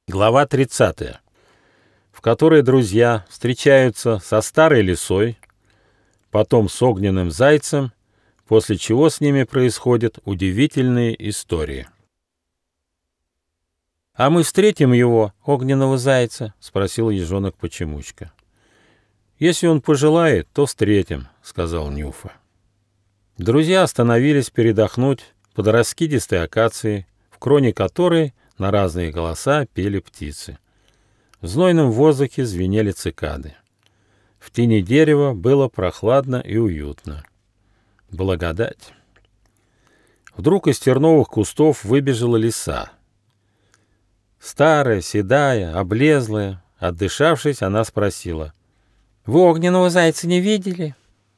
Глава 30, в которой друзья встречаются со старой лисой, потом с огненным зайцем, после чего с ними происходят удивительные истории. «А мы встретим его, огненного зайца?» — спросил ежонок-почемучка. «Если он пожелает, то встретим», — сказал Нюфа. Друзья остановились передохнуть под раскидистой акацией, в кроне которой на разные голоса пели птицы. В знойном воздухе звенели цикады. В тени дерева было прохладно и уютно. Благодать. Вдруг из терновых кустов выбежала лиса. Старая, седая, облезлая, отдышавшись, она спросила: «Вы огненного зайца не видели?»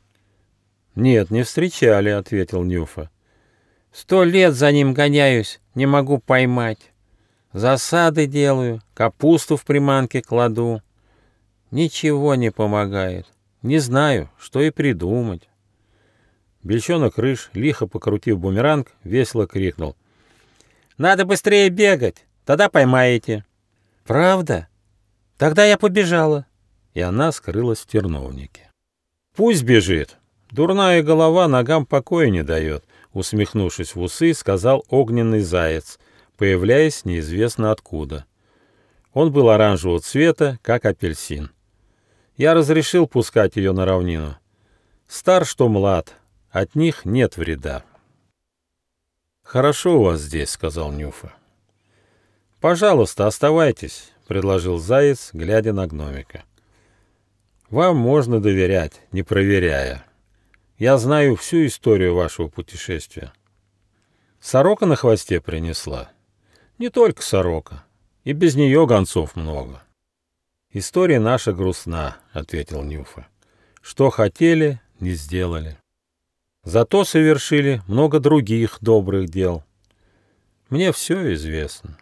«Нет, не встречали», — ответил Нюфа. 100 лет за ним гоняюсь, не могу поймать. Засады делаю, капусту в приманке кладу. Ничего не помогает. Не знаю, что и придумать». Бельчонок-рыж, лихо покрутив бумеранг, весело крикнул: «Надо быстрее бегать, тогда поймаете». «Правда? Тогда я побежала». И она скрылась в терновнике. «Пусть бежит. Дурная голова ногам покоя не дает», — усмехнувшись в усы, сказал огненный заяц, появляясь неизвестно откуда. Он был оранжевого цвета, как апельсин. «Я разрешил пускать ее на равнину. Стар, что млад, от них нет вреда». «Хорошо у вас здесь», — сказал Нюфа. «Пожалуйста, оставайтесь», — предложил заяц, глядя на гномика. «Вам можно доверять, не проверяя. Я знаю всю историю вашего путешествия». «Сорока на хвосте принесла?» «Не только сорока. И без нее гонцов много». «История наша грустна», — ответил Нюфа. «Что хотели, не сделали. Зато совершили много других добрых дел. Мне все известно».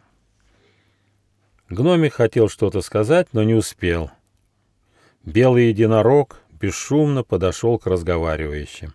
Гномик хотел что-то сказать, но не успел. Белый единорог бесшумно подошел к разговаривающим.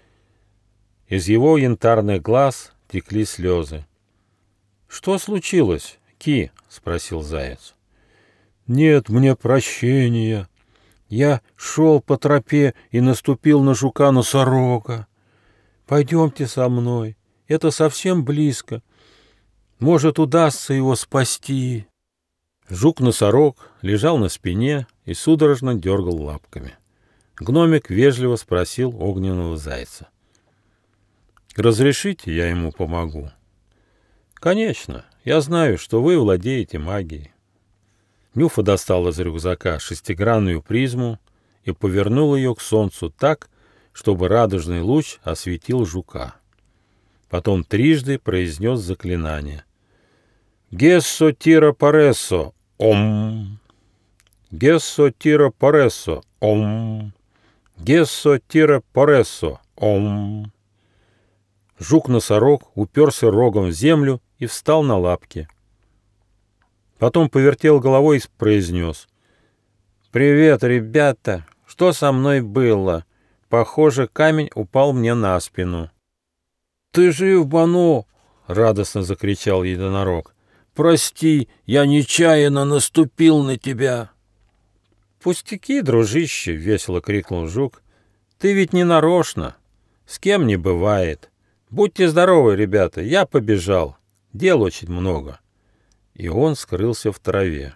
Из его янтарных глаз текли слезы. «Что случилось, Ки?» — спросил заяц. «Нет мне прощения. Я шел по тропе и наступил на жука-носорога. Пойдемте со мной, это совсем близко. Может, удастся его спасти». Жук-носорог лежал на спине и судорожно дергал лапками. Гномик вежливо спросил огненного зайца: «Разрешите, я ему помогу?» «Конечно, я знаю, что вы владеете магией». Нюфа достал из рюкзака шестигранную призму и повернул ее к солнцу так, чтобы радужный луч осветил жука. Потом трижды произнес заклинание: «Гессо тира парессо, ом! Гессо тира парессо, ом! Гессо тира парессо, ом!» Жук-носорог уперся рогом в землю и встал на лапки. Потом повертел головой и произнес: «Привет, ребята! Что со мной было? Похоже, камень упал мне на спину». «Ты жив, Бано!» — радостно закричал единорог. «Прости, я нечаянно наступил на тебя». «Пустяки, дружище!» — весело крикнул жук. «Ты ведь не нарочно. С кем не бывает. Будьте здоровы, ребята, я побежал. Дел очень много». И он скрылся в траве.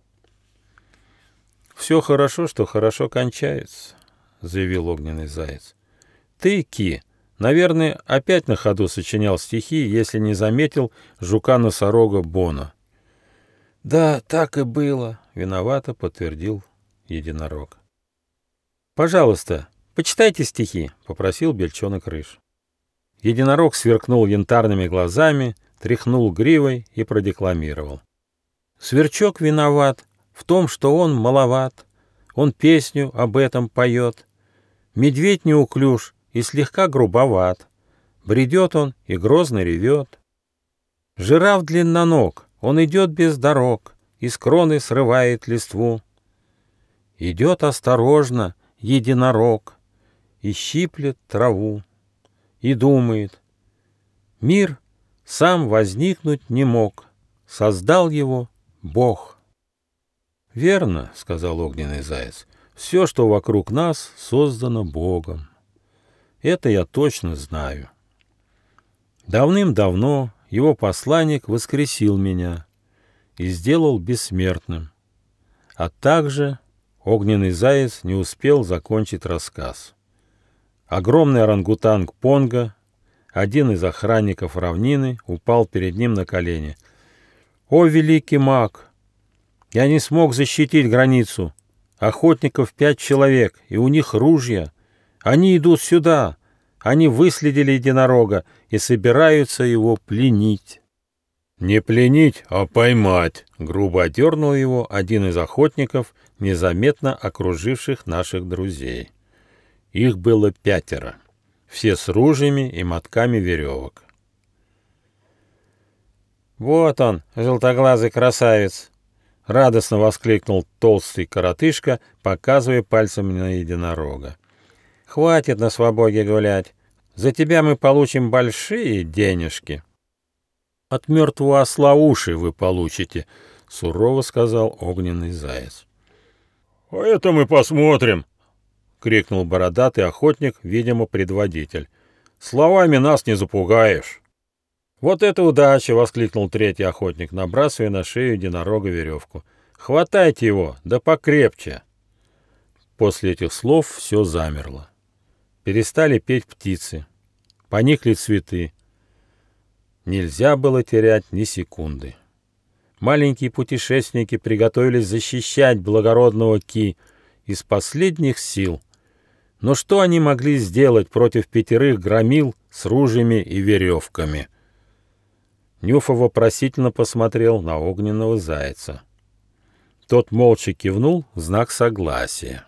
«Все хорошо, что хорошо кончается», — заявил огненный заяц. «Ты, Ки, наверное, опять на ходу сочинял стихи, если не заметил жука-носорога Бона». «Да, так и было», — виновато подтвердил единорог. «Пожалуйста, почитайте стихи», — попросил Бельчонок-рыж. Единорог сверкнул янтарными глазами, тряхнул гривой и продекламировал. «Сверчок виноват в том, что он маловат, он песню об этом поет. Медведь неуклюж и слегка грубоват, бредет он и грозно ревет. Жираф длинноног, он идет без дорог, из кроны срывает листву. Идет осторожно единорог и щиплет траву. И думает: мир сам возникнуть не мог, создал его Бог. Верно, сказал огненный заяц. Все, что вокруг нас, создано Богом. Это я точно знаю. Давным-давно его посланник воскресил меня и сделал бессмертным. А также огненный заяц не успел закончить рассказ. Огромный орангутанг Понго, один из охранников равнины, упал перед ним на колени. «О, великий маг! Я не смог защитить границу. Охотников 5 человек, и у них ружья. Они идут сюда. Они выследили единорога и собираются его пленить». «Не пленить, а поймать», — грубо одернул его один из охотников, незаметно окруживших наших друзей. Их было 5, все с ружьями и мотками веревок. «Вот он, желтоглазый красавец!» — радостно воскликнул толстый коротышка, показывая пальцем на единорога. «Хватит на свободе гулять. За тебя мы получим большие денежки». «От мертвого осла уши вы получите», — сурово сказал огненный заяц. «А это мы посмотрим», — крикнул бородатый охотник, видимо, предводитель. «Словами нас не запугаешь». «Вот это удача!» — воскликнул третий охотник, набрасывая на шею единорога веревку. «Хватайте его, да покрепче!» После этих слов все замерло. Перестали петь птицы, поникли цветы. Нельзя было терять ни секунды. Маленькие путешественники приготовились защищать благородного Ки из последних сил. Но что они могли сделать против 5 громил с ружьями и веревками? Нюфа вопросительно посмотрел на огненного зайца. Тот молча кивнул в знак согласия.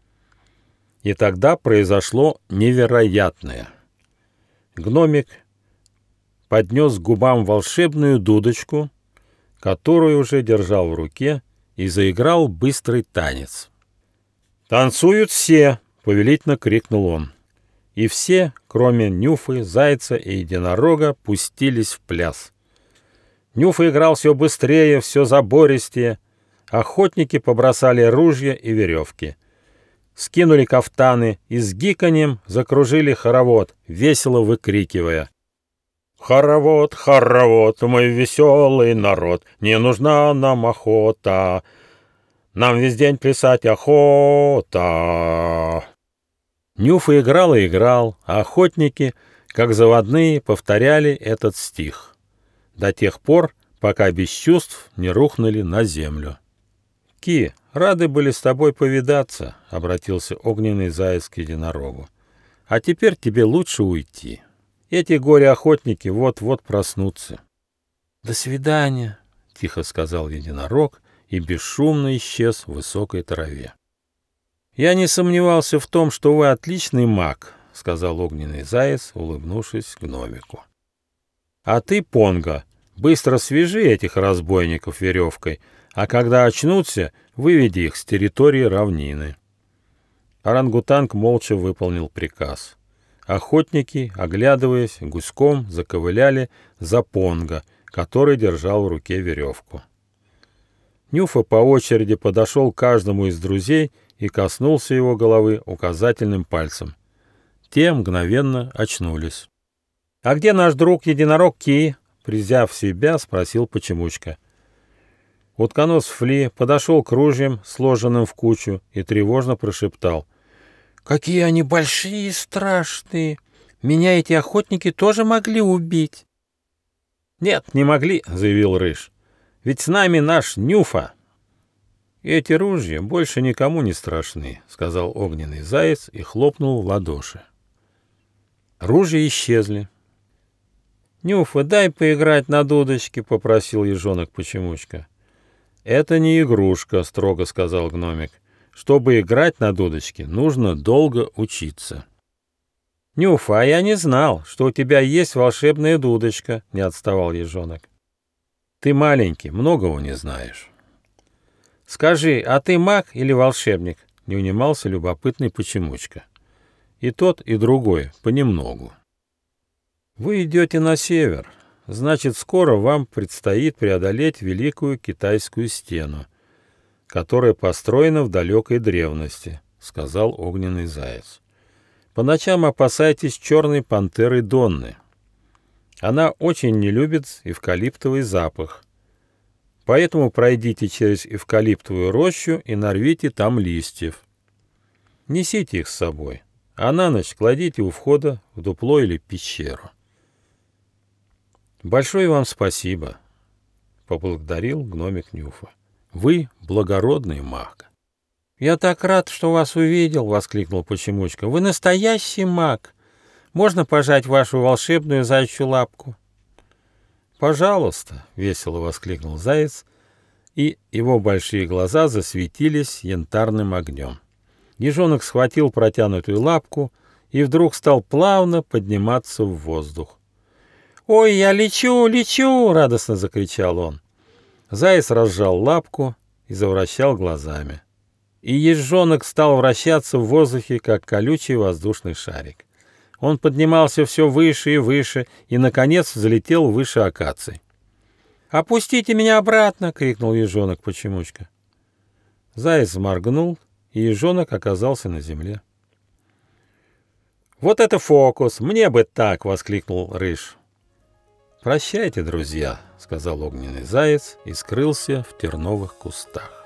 И тогда произошло невероятное. Гномик поднес к губам волшебную дудочку, которую уже держал в руке, и заиграл быстрый танец. «Танцуют все!» — повелительно крикнул он. И все, кроме Нюфы, Зайца и Единорога, пустились в пляс. Нюфа играл все быстрее, все забористее. Охотники побросали ружья и веревки. Скинули кафтаны и с гиканьем закружили хоровод, весело выкрикивая: «Хоровод, хоровод, мой веселый народ, не нужна нам охота, нам весь день плясать охота». Нюфа играл и играл, а охотники, как заводные, повторяли этот стих до тех пор, пока без чувств не рухнули на землю. «Ки, рады были с тобой повидаться», — обратился огненный заяц к единорогу. «А теперь тебе лучше уйти. Эти горе-охотники вот-вот проснутся». «До свидания», — тихо сказал единорог и бесшумно исчез в высокой траве. «Я не сомневался в том, что вы отличный маг», — сказал огненный заяц, улыбнувшись гномику. «А ты, Понго, быстро свяжи этих разбойников веревкой, а когда очнутся, выведи их с территории равнины». Орангутанг молча выполнил приказ. Охотники, оглядываясь, гуськом заковыляли за Понго, который держал в руке веревку. Нюфа по очереди подошел к каждому из друзей и коснулся его головы указательным пальцем. Те мгновенно очнулись. «А где наш друг единорог Ки?» — призяв себя, спросил Почемучка. Утконос Фли подошел к ружьям, сложенным в кучу, и тревожно прошептал: «Какие они большие и страшные! Меня эти охотники тоже могли убить!» «Нет, не могли», — заявил Рыж. «Ведь с нами наш Нюфа». «Эти ружья больше никому не страшны», — сказал огненный заяц и хлопнул в ладоши. Ружья исчезли. «Нюфа, дай поиграть на дудочке», — попросил ежонок Почемучка. «Это не игрушка», — строго сказал гномик. «Чтобы играть на дудочке, нужно долго учиться». «Нюфа, а я не знал, что у тебя есть волшебная дудочка», — не отставал ежонок. «Ты маленький, многого не знаешь». «Скажи, а ты маг или волшебник?» — не унимался любопытный Почемучка. «И тот, и другой, понемногу». «Вы идете на север», — Значит, скоро вам предстоит преодолеть Великую Китайскую стену, которая построена в далекой древности, — сказал огненный заяц. По ночам опасайтесь черной пантеры Донны. Она очень не любит эвкалиптовый запах. Поэтому пройдите через эвкалиптовую рощу и нарвите там листьев. Несите их с собой, а на ночь кладите у входа в дупло или пещеру. «Большое вам спасибо», — поблагодарил гномик Нюфа. «Вы благородный маг». «Я так рад, что вас увидел», — воскликнул Почемучка. «Вы настоящий маг. Можно пожать вашу волшебную заячью лапку?» «Пожалуйста», — весело воскликнул заяц, и его большие глаза засветились янтарным огнем. Ежонок схватил протянутую лапку и вдруг стал плавно подниматься в воздух. «Ой, я лечу, лечу!» — радостно закричал он. Заяц разжал лапку и завращал глазами. И ежонок стал вращаться в воздухе, как колючий воздушный шарик. Он поднимался все выше и выше, и, наконец, взлетел выше акаций. «Опустите меня обратно!» — крикнул ежонок Почемучка. Заяц моргнул, и ежонок оказался на земле. «Вот это фокус! Мне бы так!» — воскликнул Рыж. «Прощайте, друзья», — сказал огненный заяц и скрылся в терновых кустах.